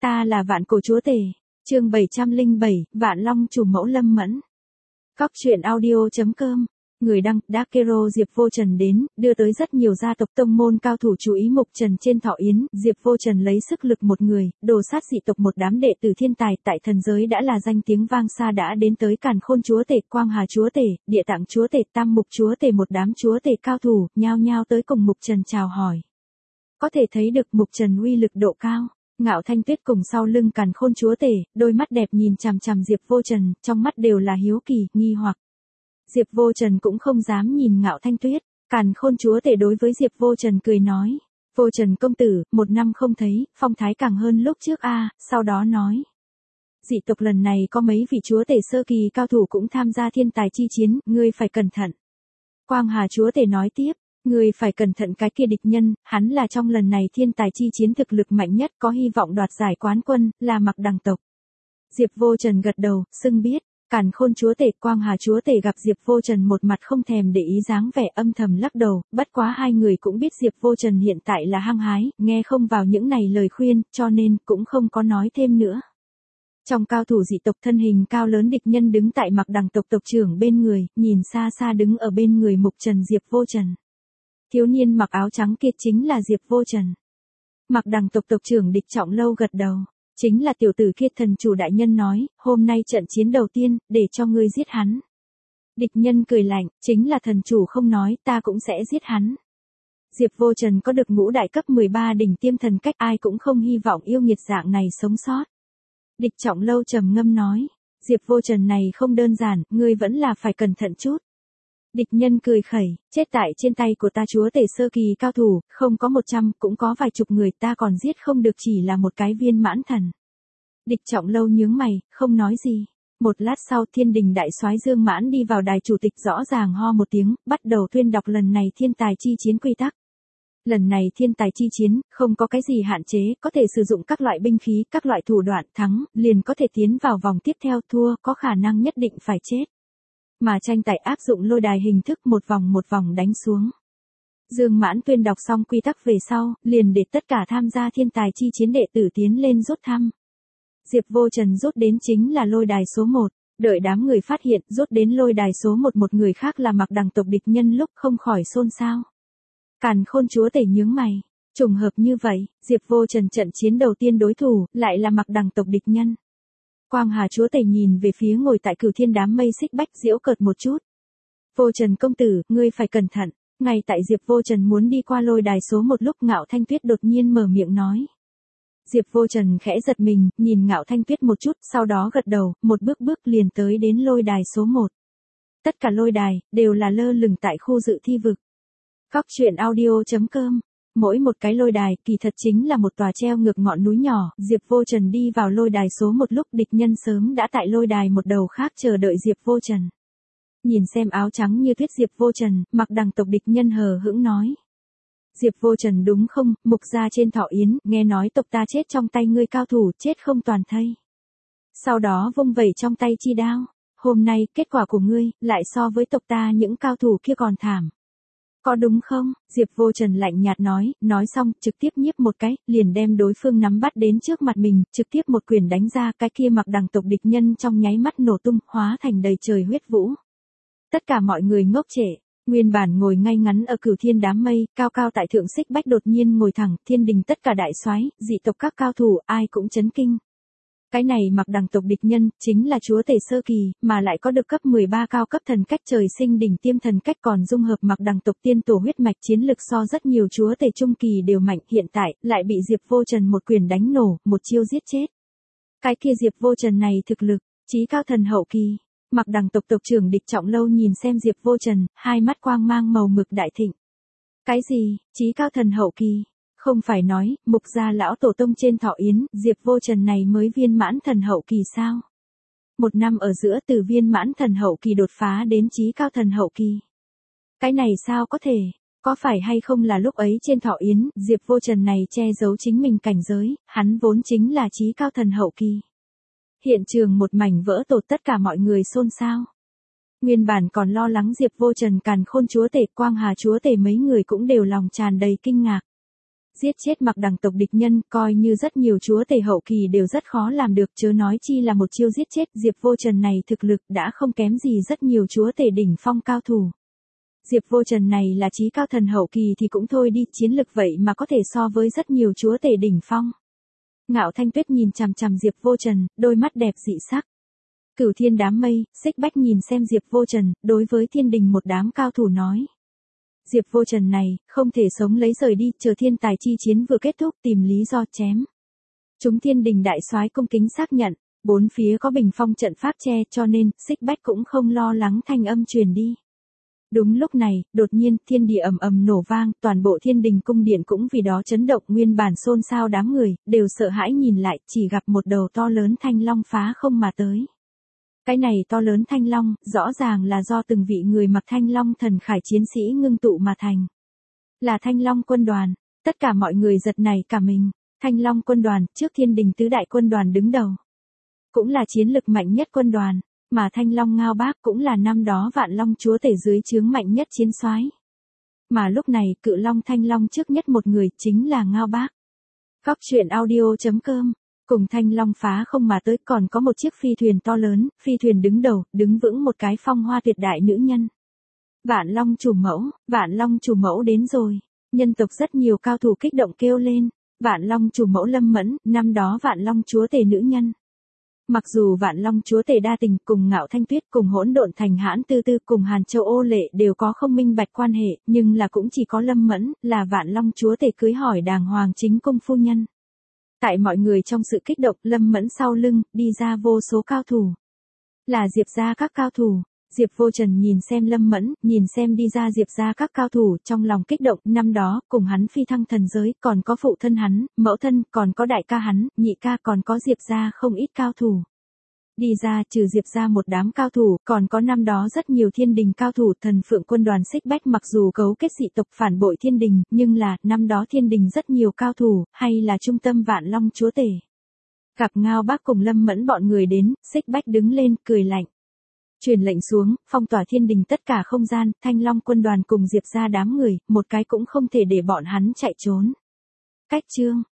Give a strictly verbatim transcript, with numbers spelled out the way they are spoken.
Ta là Vạn Cổ Chúa Tể. Chương bảy trăm lẻ bảy, Vạn Long chủ mẫu Lâm Mẫn. Cóc truyện audio chấm com. Người đăng, Dark Hero Diệp Vô Trần đến, đưa tới rất nhiều gia tộc tông môn cao thủ chú ý Mục Trần trên thọ yến. Diệp Vô Trần lấy sức lực một người, đồ sát dị tộc một đám đệ tử thiên tài tại thần giới đã là danh tiếng vang xa, đã đến tới Càn Khôn Chúa Tể, Quang Hà Chúa Tể, Địa Tạng Chúa Tể, Tam Mục Chúa Tể, một đám chúa tể cao thủ, nhao nhao tới cùng Mục Trần chào hỏi. Có thể thấy được Mục Trần uy lực độ cao. Ngạo Thanh Tuyết cùng sau lưng Càn Khôn Chúa Tể, đôi mắt đẹp nhìn chằm chằm Diệp Vô Trần, trong mắt đều là hiếu kỳ, nghi hoặc. Diệp Vô Trần cũng không dám nhìn Ngạo Thanh Tuyết. Càn Khôn Chúa Tể đối với Diệp Vô Trần cười nói: Vô Trần công tử, một năm không thấy, phong thái càng hơn lúc trước a. À, sau đó nói: dị tộc lần này có mấy vị chúa tể sơ kỳ cao thủ cũng tham gia thiên tài chi chiến, ngươi phải cẩn thận. Quang Hà Chúa Tể nói tiếp: Ngươi phải cẩn thận cái kia địch nhân, hắn là trong lần này thiên tài chi chiến thực lực mạnh nhất, có hy vọng đoạt giải quán quân, là Mặc Đằng tộc. Diệp Vô Trần gật đầu, xưng biết. Càn Khôn Chúa Tể, Quang Hà Chúa Tể gặp Diệp Vô Trần một mặt không thèm để ý dáng vẻ, âm thầm lắc đầu, bất quá hai người cũng biết Diệp Vô Trần hiện tại là hăng hái, nghe không vào những này lời khuyên, cho nên cũng không có nói thêm nữa. Trong cao thủ dị tộc, thân hình cao lớn địch nhân đứng tại Mặc Đằng tộc tộc trưởng bên người, nhìn xa xa đứng ở bên người Mục Trần Diệp Vô Trần. Thiếu niên mặc áo trắng kia chính là Diệp Vô Trần. Mặc Đằng tộc tộc trưởng Địch Trọng Lâu gật đầu. Chính là tiểu tử kia, thần chủ đại nhân nói, hôm nay trận chiến đầu tiên, để cho ngươi giết hắn. Địch nhân cười lạnh, chính là thần chủ không nói, ta cũng sẽ giết hắn. Diệp Vô Trần có được ngũ đại cấp mười ba đỉnh tiêm thần cách, ai cũng không hy vọng yêu nghiệt dạng này sống sót. Địch Trọng Lâu trầm ngâm nói, Diệp Vô Trần này không đơn giản, ngươi vẫn là phải cẩn thận chút. Địch nhân cười khẩy, chết tại trên tay của ta chúa tể sơ kỳ cao thủ, không có một trăm, cũng có vài chục người, ta còn giết không được chỉ là một cái viên mãn thần. Địch Trọng Lâu nhướng mày, không nói gì. Một lát sau, Thiên Đình đại soái Dương Mãn đi vào đài chủ tịch, rõ ràng ho một tiếng, bắt đầu tuyên đọc lần này thiên tài chi chiến quy tắc. Lần này thiên tài chi chiến, không có cái gì hạn chế, có thể sử dụng các loại binh khí, các loại thủ đoạn, thắng, liền có thể tiến vào vòng tiếp theo, thua, có khả năng nhất định phải chết. Mà tranh tài áp dụng lôi đài hình thức, một vòng một vòng đánh xuống. Dương Mãn tuyên đọc xong quy tắc về sau, liền để tất cả tham gia thiên tài chi chiến đệ tử tiến lên rút thăm. Diệp Vô Trần rút đến chính là lôi đài số một, đợi đám người phát hiện rút đến lôi đài số một một người khác là Mặc Đằng tộc địch nhân lúc không khỏi xôn xao. Càn Khôn Chúa Tể nhướng mày, trùng hợp như vậy, Diệp Vô Trần trận chiến đầu tiên đối thủ, lại là Mặc Đằng tộc địch nhân. Quang Hà Chúa Tể nhìn về phía ngồi tại Cửu Thiên đám mây Xích Bách, giễu cợt một chút. Vô Trần công tử, ngươi phải cẩn thận. Ngay tại Diệp Vô Trần muốn đi qua lôi đài số một lúc, Ngạo Thanh Tuyết đột nhiên mở miệng nói. Diệp Vô Trần khẽ giật mình, nhìn Ngạo Thanh Tuyết một chút, sau đó gật đầu, một bước bước liền tới đến lôi đài số một. Tất cả lôi đài, đều là lơ lửng tại khu dự thi vực. Cóc truyện audio chấm com. Mỗi một cái lôi đài, kỳ thật chính là một tòa treo ngược ngọn núi nhỏ. Diệp Vô Trần đi vào lôi đài số một lúc, địch nhân sớm đã tại lôi đài một đầu khác chờ đợi Diệp Vô Trần. Nhìn xem áo trắng như tuyết Diệp Vô Trần, Mặc Đằng tộc địch nhân hờ hững nói. Diệp Vô Trần đúng không, Mục gia trên thọ yến, nghe nói tộc ta chết trong tay ngươi cao thủ, chết không toàn thây. Sau đó vung vẩy trong tay chi đao. Hôm nay, kết quả của ngươi, lại so với tộc ta những cao thủ kia còn thảm. Có đúng không? Diệp Vô Trần lạnh nhạt nói, nói xong, trực tiếp nhiếp một cái, liền đem đối phương nắm bắt đến trước mặt mình, trực tiếp một quyền đánh ra, cái kia Mặc Đằng tộc địch nhân trong nháy mắt nổ tung, hóa thành đầy trời huyết vũ. Tất cả mọi người ngốc trệ, nguyên bản ngồi ngay ngắn ở Cửu Thiên đám mây, cao cao tại thượng Xích Bách đột nhiên ngồi thẳng, Thiên Đình tất cả đại soái, dị tộc các cao thủ, ai cũng chấn kinh. Cái này Mặc Đằng tộc địch nhân, chính là chúa tể sơ kỳ, mà lại có được cấp mười ba cao cấp thần cách trời sinh đỉnh tiêm thần cách, còn dung hợp Mặc Đằng tộc tiên tổ huyết mạch, chiến lực so rất nhiều chúa tể trung kỳ đều mạnh, hiện tại, lại bị Diệp Vô Trần một quyền đánh nổ, một chiêu giết chết. Cái kia Diệp Vô Trần này thực lực, chí cao thần hậu kỳ. Mặc Đằng tộc tộc trưởng Địch Trọng Lâu nhìn xem Diệp Vô Trần, hai mắt quang mang màu mực đại thịnh. Cái gì, chí cao thần hậu kỳ? Không phải nói, Mục gia lão tổ tông trên thọ yến, Diệp Vô Trần này mới viên mãn thần hậu kỳ sao? Một năm ở giữa từ viên mãn thần hậu kỳ đột phá đến chí cao thần hậu kỳ. Cái này sao có thể? Có phải hay không là lúc ấy trên thọ yến, Diệp Vô Trần này che giấu chính mình cảnh giới, hắn vốn chính là chí cao thần hậu kỳ. Hiện trường một mảnh vỡ tột, tất cả mọi người xôn xao. Nguyên bản còn lo lắng Diệp Vô Trần, Càn Khôn Chúa Tể, Quang Hà Chúa Tể mấy người cũng đều lòng tràn đầy kinh ngạc. Giết chết mặc đẳng tộc địch nhân, coi như rất nhiều chúa tể hậu kỳ đều rất khó làm được, chớ nói chi là một chiêu giết chết. Diệp Vô Trần này thực lực đã không kém gì rất nhiều chúa tể đỉnh phong cao thủ. Diệp Vô Trần này là chí cao thần hậu kỳ thì cũng thôi đi, chiến lực vậy mà có thể so với rất nhiều chúa tể đỉnh phong. Ngạo Thanh Tuyết nhìn chằm chằm Diệp Vô Trần, đôi mắt đẹp dị sắc. Cửu Thiên đám mây, Xích Bách nhìn xem Diệp Vô Trần, đối với thiên đình một đám cao thủ nói. Diệp Vô Trần này, không thể sống lấy rời đi, chờ thiên tài chi chiến vừa kết thúc tìm lý do chém. Chúng thiên đình đại soái cung kính xác nhận, bốn phía có bình phong trận pháp che cho nên, Xích Bách cũng không lo lắng thanh âm truyền đi. Đúng lúc này, đột nhiên, thiên địa ầm ầm nổ vang, toàn bộ thiên đình cung điện cũng vì đó chấn động, nguyên bản xôn xao đám người, đều sợ hãi nhìn lại, chỉ gặp một đầu to lớn thanh long phá không mà tới. Cái này to lớn thanh long, rõ ràng là do từng vị người mặc thanh long thần khải chiến sĩ ngưng tụ mà thành. Là thanh long quân đoàn, tất cả mọi người giật nảy cả mình, thanh long quân đoàn, trước thiên đình tứ đại quân đoàn đứng đầu. Cũng là chiến lực mạnh nhất quân đoàn, mà thanh long Ngao Bác cũng là năm đó vạn long chúa tể dưới trướng mạnh nhất chiến soái. Mà lúc này, cự long thanh long trước nhất một người chính là Ngao Bác. Góc truyện audio chấm com. Cùng thanh long phá không mà tới còn có một chiếc phi thuyền to lớn, phi thuyền đứng đầu, đứng vững một cái phong hoa tuyệt đại nữ nhân. Vạn long chủ mẫu, vạn long chủ mẫu đến rồi. Nhân tộc rất nhiều cao thủ kích động kêu lên, vạn long chủ mẫu Lâm Mẫn, năm đó vạn long chúa tể nữ nhân. Mặc dù vạn long chúa tể đa tình cùng Ngạo Thanh Tuyết cùng hỗn độn thành Hãn Tư Tư cùng Hàn Châu Ô Lệ đều có không minh bạch quan hệ, nhưng là cũng chỉ có Lâm Mẫn, là vạn long chúa tể cưới hỏi đàng hoàng chính cung phu nhân. Tại mọi người trong sự kích động, Lâm Mẫn sau lưng, đi ra vô số cao thủ. Là Diệp gia các cao thủ. Diệp Vô Trần nhìn xem Lâm Mẫn, nhìn xem đi ra Diệp gia các cao thủ, trong lòng kích động, năm đó, cùng hắn phi thăng thần giới, còn có phụ thân hắn, mẫu thân, còn có đại ca hắn, nhị ca, còn có Diệp gia không ít cao thủ. Đi ra, trừ Diệp gia một đám cao thủ, còn có năm đó rất nhiều thiên đình cao thủ, thần phượng quân đoàn Xích Bách mặc dù cấu kết dị tộc phản bội thiên đình, nhưng là, năm đó thiên đình rất nhiều cao thủ, hay là trung tâm vạn long chúa tể. Gặp Ngao Bác cùng Lâm Mẫn bọn người đến, Xích Bách đứng lên, cười lạnh. Truyền lệnh xuống, phong tỏa thiên đình tất cả không gian, thanh long quân đoàn cùng Diệp gia đám người, một cái cũng không thể để bọn hắn chạy trốn. Cách chương.